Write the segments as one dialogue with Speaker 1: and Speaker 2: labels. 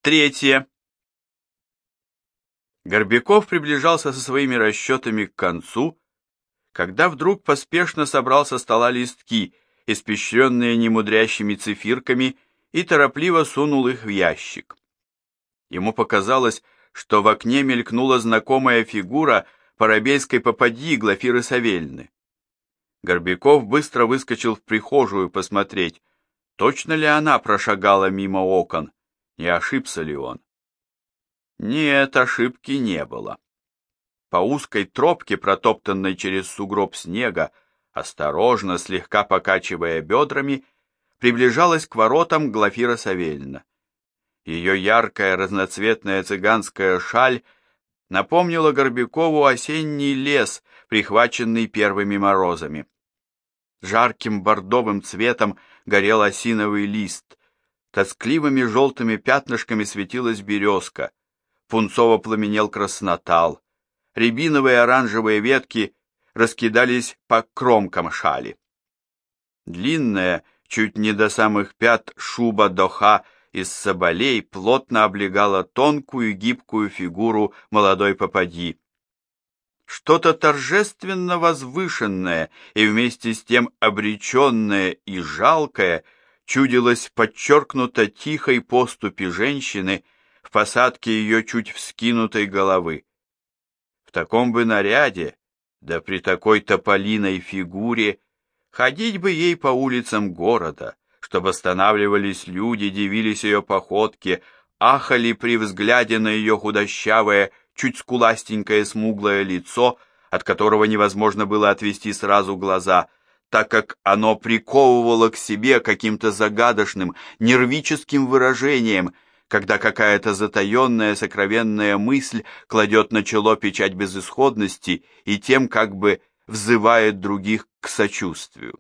Speaker 1: Третье. Горбяков приближался со своими расчетами к концу, когда вдруг поспешно собрал со стола листки, испещренные немудрящими цифирками, и торопливо сунул их в ящик. Ему показалось, что в окне мелькнула знакомая фигура парабельской попадьи Глафиры Савельны. Горбяков быстро выскочил в прихожую посмотреть, точно ли она прошагала мимо окон, не ошибся ли он. Нет, ошибки не было. По узкой тропке, протоптанной через сугроб снега, осторожно, слегка покачивая бедрами, приближалась к воротам Глафира Савельна. Ее яркая разноцветная цыганская шаль напомнила Горбякову осенний лес, прихваченный первыми морозами. Жарким бордовым цветом горел осиновый лист, тоскливыми желтыми пятнышками светилась березка, пунцово пламенел краснотал, рябиновые оранжевые ветки раскидались по кромкам шали. Длинная, чуть не до самых пят, шуба доха из соболей плотно облегала тонкую гибкую фигуру молодой попадьи. Что-то торжественно возвышенное и вместе с тем обреченное и жалкое чудилось подчеркнуто тихой поступи женщины в посадке ее чуть вскинутой головы. В таком бы наряде, да при такой тополиной фигуре, ходить бы ей по улицам города, чтобы останавливались люди, дивились ее походке, ахали при взгляде на ее худощавое, чуть скуластенькое смуглое лицо, от которого невозможно было отвести сразу глаза, так как оно приковывало к себе каким-то загадочным, нервическим выражением, когда какая-то затаенная, сокровенная мысль кладет на чело печать безысходности и тем как бы взывает других к сочувствию.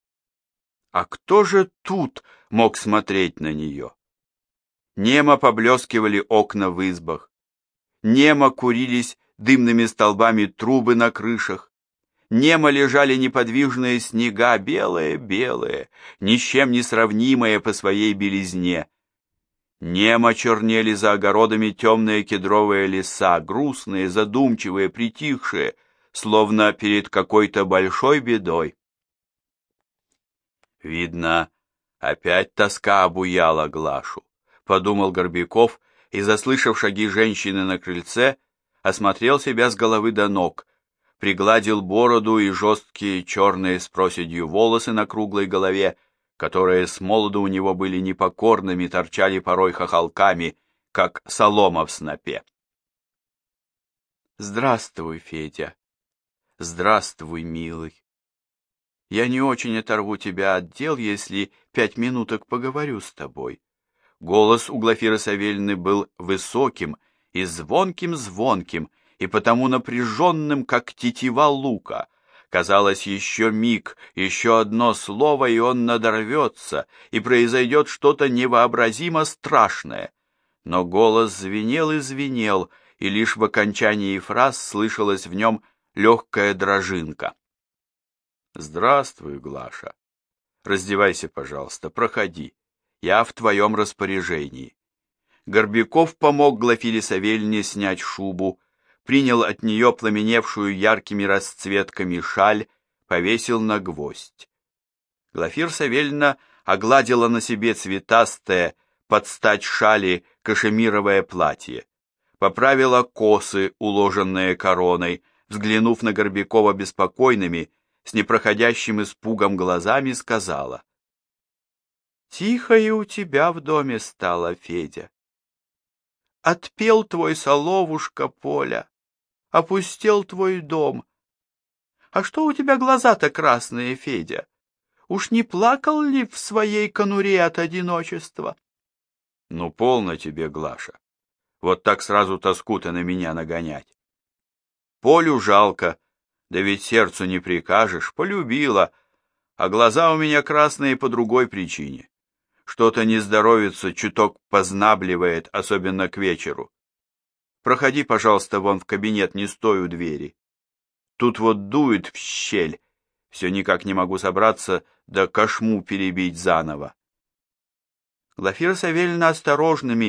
Speaker 1: А кто же тут мог смотреть на нее? Немо поблескивали окна в избах, немо курились дымными столбами трубы на крышах, немо лежали неподвижные снега, белые-белые, ни с чем не сравнимые по своей белизне. Немо чернели за огородами темные кедровые леса, грустные, задумчивые, притихшие, словно перед какой-то большой бедой. Видно, опять тоска обуяла Глашу, подумал Горбяков и, заслышав шаги женщины на крыльце, осмотрел себя с головы до ног, пригладил бороду и жесткие черные с проседью волосы на круглой голове, которые с молоду у него были непокорными, торчали порой хохолками, как солома в снопе. «Здравствуй, Федя! Здравствуй, милый! Я не очень оторву тебя от дел, если 5 минуток поговорю с тобой». Голос у Глафиры Савельны был высоким и звонким, и потому напряженным, как тетива лука. Казалось, еще миг, еще одно слово, и он надорвется, и произойдет что-то невообразимо страшное. Но голос звенел и звенел, и лишь в окончании фраз слышалась в нем легкая дрожинка. «Здравствуй, Глаша. Раздевайся, пожалуйста, проходи. Я в твоем распоряжении». Горбяков помог Глафире Савельне снять шубу, принял от нее пламеневшую яркими расцветками шаль, повесил на гвоздь. Глафира Савельна огладила на себе цветастое, под стать шали, кашемировое платье, поправила косы, уложенные короной, взглянув на Горбякова беспокойными, с непроходящим испугом глазами, сказала: «Тихо и у тебя в доме стало, Федя. Отпел твой соловушка поля, опустел твой дом. А что у тебя глаза-то красные, Федя? Уж не плакал ли в своей конуре от одиночества?» «Ну, полно тебе, Глаша. Вот так сразу тоску-то на меня нагонять. Полю жалко, да ведь сердцу не прикажешь, полюбила, а глаза у меня красные по другой причине. Что-то не здоровится, чуток познабливает, особенно к вечеру. Проходи, пожалуйста, вон в кабинет, не стой у двери. Тут вот дует в щель, все никак не могу собраться, да кошму перебить заново». Глафира Савельевна осторожными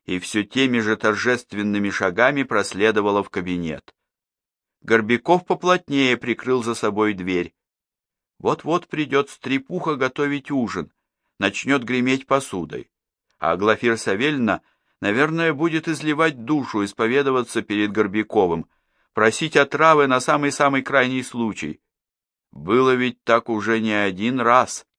Speaker 1: и все теми же торжественными шагами проследовала в кабинет. Горбяков поплотнее прикрыл за собой дверь. Вот-вот придет Стрепуха готовить ужин, начнет греметь посудой, а Глафира Савельевна, наверное, будет изливать душу, исповедоваться перед Горбяковым, просить отравы на самый-самый крайний случай. Было ведь так уже не один раз.